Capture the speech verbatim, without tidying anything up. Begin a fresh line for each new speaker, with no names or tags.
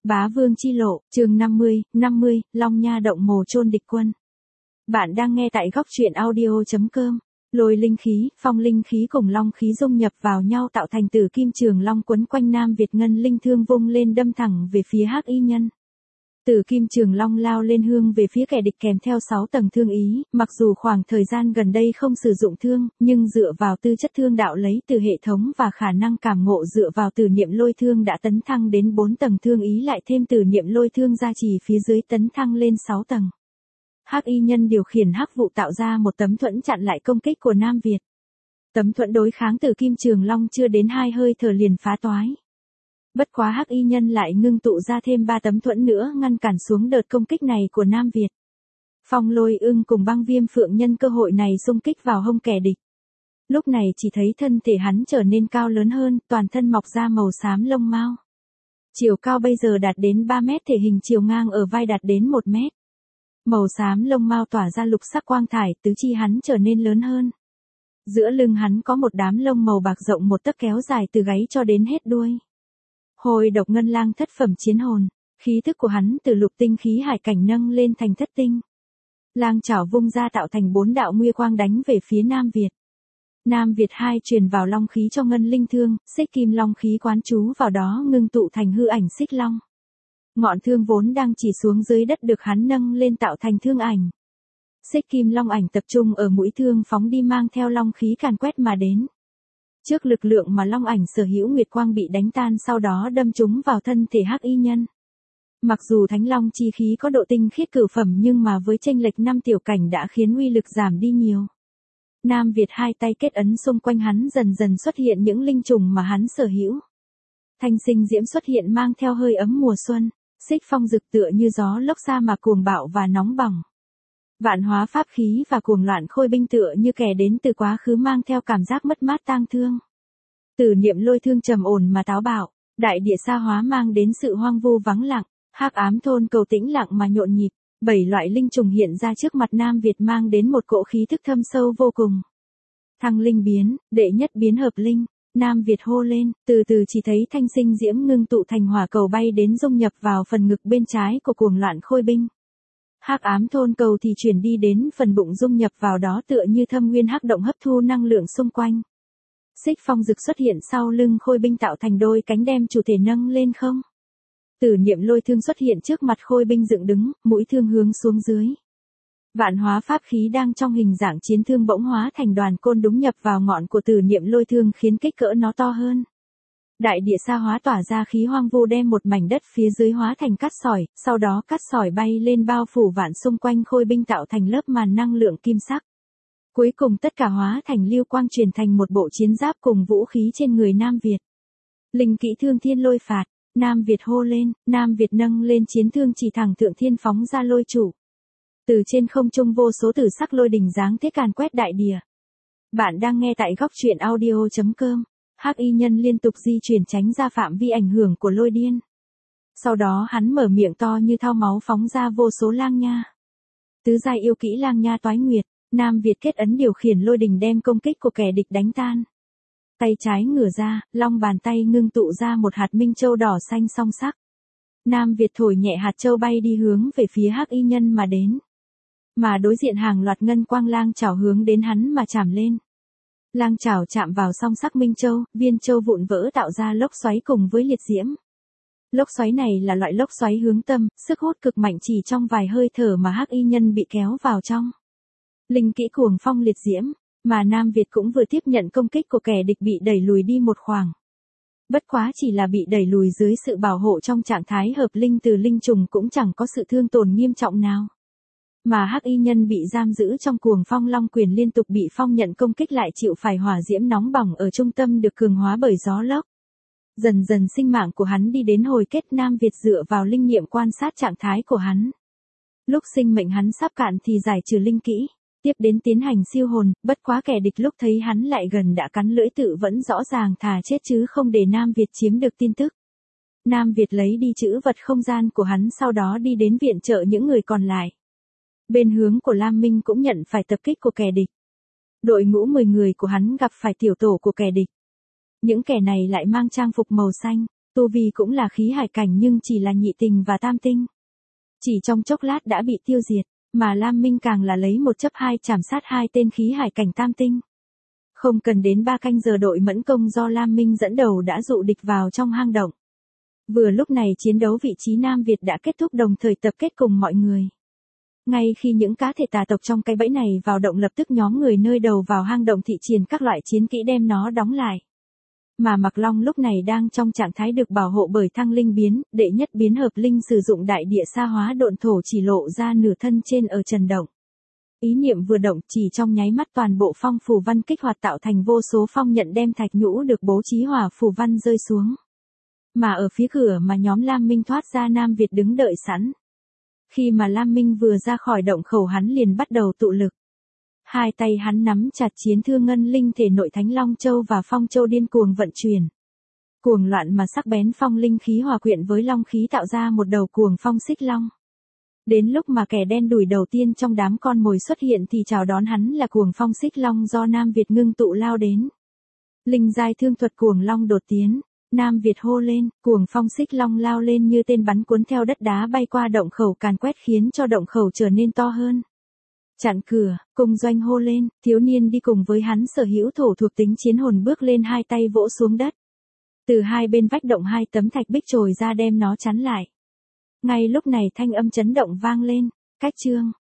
Bá Vương chi lộ, chương năm mươi, năm mươi, Long Nha động mồ chôn địch quân. Bạn đang nghe tại góc truyện audio chấm com. Lôi linh khí, phong linh khí cùng long khí dung nhập vào nhau tạo thành tử kim trường long quấn quanh Nam Việt ngân linh thương vung lên đâm thẳng về phía Hắc Y Nhân. Tử kim trường long lao lên hương về phía kẻ địch kèm theo sáu tầng thương ý, mặc dù khoảng thời gian gần đây không sử dụng thương, nhưng dựa vào tư chất thương đạo lấy từ hệ thống và khả năng cảm ngộ dựa vào tử niệm lôi thương đã tấn thăng đến bốn tầng thương ý lại thêm tử niệm lôi thương gia trì phía dưới tấn thăng lên sáu tầng. Hắc Y Nhân điều khiển hắc vụ tạo ra một tấm thuẫn chặn lại công kích của Nam Việt. Tấm thuẫn đối kháng tử kim trường long chưa đến hai hơi thở liền phá toái. Bất quá Hắc Y Nhân lại ngưng tụ ra thêm ba tấm thuẫn nữa ngăn cản xuống đợt công kích này của Nam Việt. Phong Lôi Ưng cùng Băng Viêm Phượng nhân cơ hội này xung kích vào hông kẻ địch. Lúc này chỉ thấy thân thể hắn trở nên cao lớn hơn, toàn thân mọc ra màu xám lông mao. Chiều cao bây giờ đạt đến ba mét, thể hình chiều ngang ở vai đạt đến một mét. Màu xám lông mao tỏa ra lục sắc quang thải, tứ chi hắn trở nên lớn hơn. Giữa lưng hắn có một đám lông màu bạc rộng một tấc kéo dài từ gáy cho đến hết đuôi. Hồi độc ngân lang thất phẩm chiến hồn, khí thức của hắn từ lục tinh khí hải cảnh nâng lên thành thất tinh. Lang chảo vung ra tạo thành bốn đạo nguy quang đánh về phía Nam Việt. Nam Việt hai truyền vào long khí cho ngân linh thương, xích kim long khí quán trú vào đó ngưng tụ thành hư ảnh xích long. Ngọn thương vốn đang chỉ xuống dưới đất được hắn nâng lên tạo thành thương ảnh. Xích kim long ảnh tập trung ở mũi thương phóng đi mang theo long khí càn quét mà đến. Trước lực lượng mà long ảnh sở hữu nguyệt quang bị đánh tan sau đó đâm trúng vào thân thể Hắc Y Nhân. Mặc dù thánh long chi khí có độ tinh khiết cửu phẩm nhưng mà với chênh lệch năm tiểu cảnh đã khiến uy lực giảm đi nhiều. Nam Việt hai tay kết ấn xung quanh hắn dần dần xuất hiện những linh trùng mà hắn sở hữu. Thanh sinh diễm xuất hiện mang theo hơi ấm mùa xuân, xích phong rực tựa như gió lốc xa mà cuồng bạo và nóng bỏng. Vạn hóa pháp khí và cuồng loạn khôi binh tựa như kẻ đến từ quá khứ mang theo cảm giác mất mát tang thương. Tử niệm lôi thương trầm ổn mà táo bạo, đại địa sa hóa mang đến sự hoang vu vắng lặng, hắc ám thôn cầu tĩnh lặng mà nhộn nhịp, bảy loại linh trùng hiện ra trước mặt Nam Việt mang đến một cỗ khí thức thâm sâu vô cùng. Thăng linh biến, đệ nhất biến hợp linh, Nam Việt hô lên, từ từ chỉ thấy thanh sinh diễm ngưng tụ thành hỏa cầu bay đến dung nhập vào phần ngực bên trái của cuồng loạn khôi binh. Hắc ám thôn cầu thì chuyển đi đến phần bụng dung nhập vào đó tựa như thâm nguyên hắc động hấp thu năng lượng xung quanh. Xích phong rực xuất hiện sau lưng khôi binh tạo thành đôi cánh đem chủ thể nâng lên không. Tử niệm lôi thương xuất hiện trước mặt khôi binh dựng đứng, mũi thương hướng xuống dưới. Vạn hóa pháp khí đang trong hình dạng chiến thương bỗng hóa thành đoàn côn đúng nhập vào ngọn của tử niệm lôi thương khiến kích cỡ nó to hơn. Đại địa sa hóa tỏa ra khí hoang vu đem một mảnh đất phía dưới hóa thành cát sỏi, sau đó cát sỏi bay lên bao phủ vạn xung quanh khôi binh tạo thành lớp màn năng lượng kim sắc. Cuối cùng tất cả hóa thành lưu quang truyền thành một bộ chiến giáp cùng vũ khí trên người Nam Việt. Linh kỹ thương thiên lôi phạt, Nam Việt hô lên, Nam Việt nâng lên chiến thương chỉ thẳng thượng thiên phóng ra lôi chủ. Từ trên không trung vô số tử sắc lôi đình giáng thế càn quét đại địa. Bạn đang nghe tại góc truyện audio chấm com. Hắc Y Nhân liên tục di chuyển tránh ra phạm vi ảnh hưởng của lôi điên. Sau đó hắn mở miệng to như thao máu phóng ra vô số lang nha. Tứ giai yêu kỹ lang nha toái nguyệt, Nam Việt kết ấn điều khiển lôi đình đem công kích của kẻ địch đánh tan. Tay trái ngửa ra, long bàn tay ngưng tụ ra một hạt minh châu đỏ xanh song sắc. Nam Việt thổi nhẹ hạt châu bay đi hướng về phía Hắc Y Nhân mà đến. Mà đối diện hàng loạt ngân quang lang chảo hướng đến hắn mà chạm lên. Lang chảo chạm vào song sắc minh châu, viên châu vụn vỡ tạo ra lốc xoáy cùng với liệt diễm. Lốc xoáy này là loại lốc xoáy hướng tâm, sức hút cực mạnh chỉ trong vài hơi thở mà Hắc Y Nhân bị kéo vào trong. Linh kỹ cuồng phong liệt diễm, mà Nam Việt cũng vừa tiếp nhận công kích của kẻ địch bị đẩy lùi đi một khoảng. Bất quá chỉ là bị đẩy lùi dưới sự bảo hộ trong trạng thái hợp linh từ linh trùng cũng chẳng có sự thương tổn nghiêm trọng nào. Mà Hắc Y Nhân bị giam giữ trong cuồng phong long quyền liên tục bị phong nhận công kích lại chịu phải hỏa diễm nóng bỏng ở trung tâm được cường hóa bởi gió lốc. Dần dần sinh mạng của hắn đi đến hồi kết. Nam Việt dựa vào linh nghiệm quan sát trạng thái của hắn. Lúc sinh mệnh hắn sắp cạn thì giải trừ linh kỹ, tiếp đến tiến hành siêu hồn, bất quá kẻ địch lúc thấy hắn lại gần đã cắn lưỡi tự vẫn rõ ràng thà chết chứ không để Nam Việt chiếm được tin tức. Nam Việt lấy đi chữ vật không gian của hắn sau đó đi đến viện trợ những người còn lại. Bên hướng của Lam Minh cũng nhận phải tập kích của kẻ địch. Đội ngũ mười người của hắn gặp phải tiểu tổ của kẻ địch. Những kẻ này lại mang trang phục màu xanh, Tu vi cũng là khí hải cảnh nhưng chỉ là nhị tình và tam tinh. Chỉ trong chốc lát đã bị tiêu diệt, mà Lam Minh càng là lấy một chấp hai chảm sát hai tên khí hải cảnh tam tinh. Không cần đến ba canh giờ đội mẫn công do Lam Minh dẫn đầu đã dụ địch vào trong hang động. Vừa lúc này chiến đấu vị trí Nam Việt đã kết thúc đồng thời tập kết cùng mọi người. Ngay khi những cá thể tà tộc trong cái bẫy này vào động lập tức nhóm người nơi đầu vào hang động thị triển các loại chiến kỹ đem nó đóng lại. Mà Mạc Long lúc này đang trong trạng thái được bảo hộ bởi thăng linh biến, đệ nhất biến hợp linh sử dụng đại địa sa hóa độn thổ chỉ lộ ra nửa thân trên ở trần động. Ý niệm vừa động chỉ trong nháy mắt toàn bộ phong phù văn kích hoạt tạo thành vô số phong nhận đem thạch nhũ được bố trí hỏa phù văn rơi xuống. Mà ở phía cửa mà nhóm Lam Minh thoát ra Nam Việt đứng đợi sẵn. Khi mà Lam Minh vừa ra khỏi động khẩu hắn liền bắt đầu tụ lực. Hai tay hắn nắm chặt chiến thương ngân linh thể nội Thánh Long Châu và Phong Châu điên cuồng vận chuyển. Cuồng loạn mà sắc bén phong linh khí hòa quyện với long khí tạo ra một đầu cuồng phong xích long. Đến lúc mà kẻ đen đủi đầu tiên trong đám con mồi xuất hiện thì chào đón hắn là cuồng phong xích long do Nam Việt ngưng tụ lao đến. Linh giai thương thuật cuồng long đột tiến, Nam Việt hô lên, cuồng phong xích long lao lên như tên bắn cuốn theo đất đá bay qua động khẩu càn quét khiến cho động khẩu trở nên to hơn. Chặn cửa, cùng doanh hô lên, thiếu niên đi cùng với hắn sở hữu thổ thuộc tính chiến hồn bước lên hai tay vỗ xuống đất. Từ hai bên vách động hai tấm thạch bích trồi ra đem nó chắn lại. Ngay lúc này thanh âm chấn động vang lên, cách chương,